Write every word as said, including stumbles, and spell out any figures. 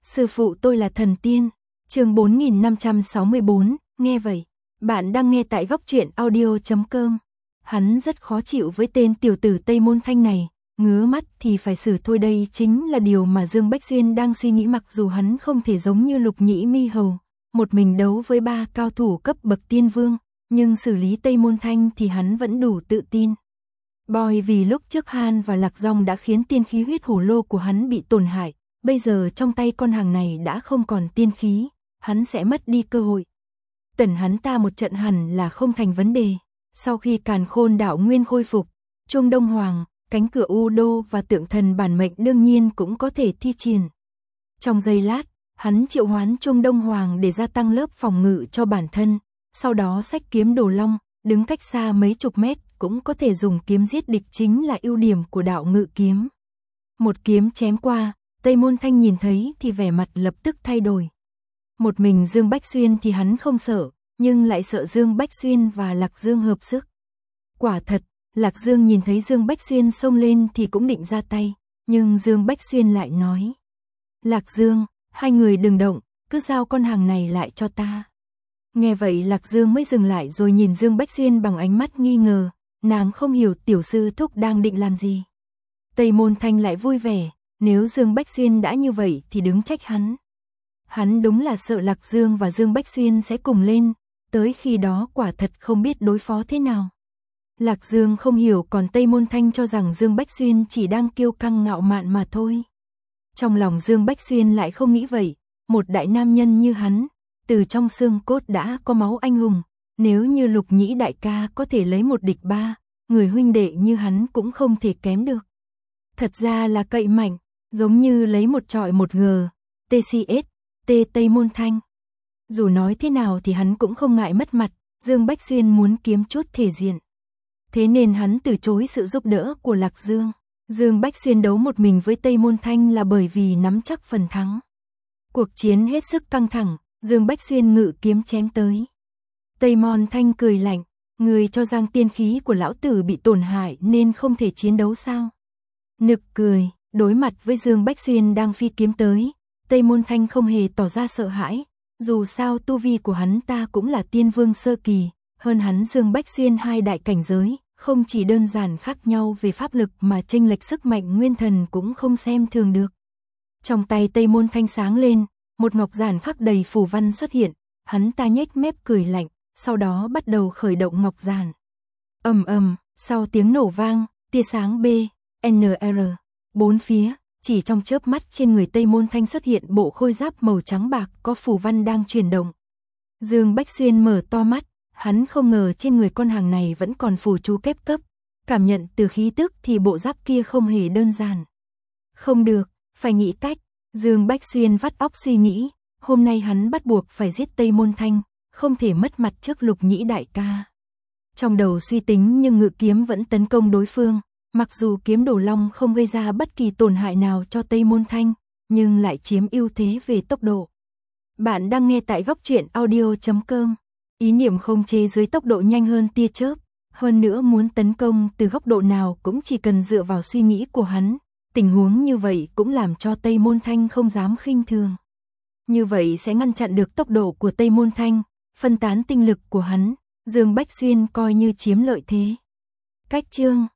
Sư phụ tôi là thần tiên. Chương bốn nghìn năm trăm sáu mươi bốn, nghe vậy, bạn đang nghe tại góc truyện audio chấm com. Hắn rất khó chịu với tên tiểu tử Tây Môn Thanh này, ngứa mắt thì phải xử thôi, đây chính là điều mà Dương Bách Xuyên đang suy nghĩ. Mặc dù hắn không thể giống như Lục Nhĩ Mi Hầu, một mình đấu với ba cao thủ cấp bậc tiên vương, nhưng xử lý Tây Môn Thanh thì hắn vẫn đủ tự tin. Bởi vì lúc trước Han và Lạc Dòng đã khiến tiên khí huyết hổ lô của hắn bị tổn hại, bây giờ trong tay con hàng này đã không còn tiên khí, hắn sẽ mất đi cơ hội. Tẩn hắn ta một trận hẳn là không thành vấn đề. Sau khi Càn Khôn Đạo Nguyên khôi phục, Chuông Đông Hoàng, cánh cửa U Đô và tượng thần bản mệnh đương nhiên cũng có thể thi triển. Trong giây lát, hắn triệu hoán Chuông Đông Hoàng để gia tăng lớp phòng ngự cho bản thân, sau đó xách kiếm Đồ Long, đứng cách xa mấy chục mét cũng có thể dùng kiếm giết địch, chính là ưu điểm của đạo ngự kiếm. Một kiếm chém qua, Tây Môn Thanh nhìn thấy thì vẻ mặt lập tức thay đổi. Một mình Dương Bách Xuyên thì hắn không sợ, nhưng lại sợ Dương Bách Xuyên và Lạc Dương hợp sức. Quả thật, Lạc Dương nhìn thấy Dương Bách Xuyên xông lên thì cũng định ra tay, nhưng Dương Bách Xuyên lại nói: Lạc Dương, hai người đừng động, cứ giao con hàng này lại cho ta. Nghe vậy Lạc Dương mới dừng lại rồi nhìn Dương Bách Xuyên bằng ánh mắt nghi ngờ, nàng không hiểu tiểu sư thúc đang định làm gì. Tây Môn Thanh lại vui vẻ, nếu Dương Bách Xuyên đã như vậy thì đứng trách hắn. Hắn đúng là sợ Lạc Dương và Dương Bách Xuyên sẽ cùng lên, tới khi đó quả thật không biết đối phó thế nào. Lạc Dương không hiểu, còn Tây Môn Thanh cho rằng Dương Bách Xuyên chỉ đang kiêu căng ngạo mạn mà thôi. Trong lòng Dương Bách Xuyên lại không nghĩ vậy, một đại nam nhân như hắn, từ trong xương cốt đã có máu anh hùng, nếu như Lục Nhĩ đại ca có thể lấy một địch ba, người huynh đệ như hắn cũng không thể kém được. Thật ra là cậy mạnh, giống như lấy một trọi một ngờ, tê xê ét, T Tây Môn Thanh. Dù nói thế nào thì hắn cũng không ngại mất mặt, Dương Bách Xuyên muốn kiếm chút thể diện. Thế nên hắn từ chối sự giúp đỡ của Lạc Dương. Dương Bách Xuyên đấu một mình với Tây Môn Thanh là bởi vì nắm chắc phần thắng. Cuộc chiến hết sức căng thẳng, Dương Bách Xuyên ngự kiếm chém tới. Tây Môn Thanh cười lạnh, người cho rằng tiên khí của lão tử bị tổn hại nên không thể chiến đấu sao? Nực cười, đối mặt với Dương Bách Xuyên đang phi kiếm tới, Tây Môn Thanh không hề tỏ ra sợ hãi, dù sao tu vi của hắn ta cũng là tiên vương sơ kỳ, hơn hắn Dương Bách Xuyên hai đại cảnh giới, không chỉ đơn giản khác nhau về pháp lực mà chênh lệch sức mạnh nguyên thần cũng không xem thường được. Trong tay Tây Môn Thanh sáng lên, một ngọc giản khắc đầy phù văn xuất hiện, hắn ta nhếch mép cười lạnh, sau đó bắt đầu khởi động ngọc giản. Ầm ầm, sau tiếng nổ vang, tia sáng B, N R, bốn phía, chỉ trong chớp mắt trên người Tây Môn Thanh xuất hiện bộ khôi giáp màu trắng bạc có phù văn đang chuyển động. Dương Bách Xuyên mở to mắt, hắn không ngờ trên người con hàng này vẫn còn phù chú kép cấp, cảm nhận từ khí tức thì bộ giáp kia không hề đơn giản. Không được, phải nghĩ cách. Dương Bách Xuyên vắt óc suy nghĩ, hôm nay hắn bắt buộc phải giết Tây Môn Thanh, không thể mất mặt trước Lục Nhĩ đại ca. Trong đầu suy tính nhưng ngự kiếm vẫn tấn công đối phương, mặc dù kiếm Đồ Long không gây ra bất kỳ tổn hại nào cho Tây Môn Thanh, nhưng lại chiếm ưu thế về tốc độ. Bạn đang nghe tại góc truyện audio chấm com. Ý niệm không chế dưới tốc độ nhanh hơn tia chớp, hơn nữa muốn tấn công từ góc độ nào cũng chỉ cần dựa vào suy nghĩ của hắn. Tình huống như vậy cũng làm cho Tây Môn Thanh không dám khinh thường. Như vậy sẽ ngăn chặn được tốc độ của Tây Môn Thanh, phân tán tinh lực của hắn, Dương Bách Xuyên coi như chiếm lợi thế. Cách chương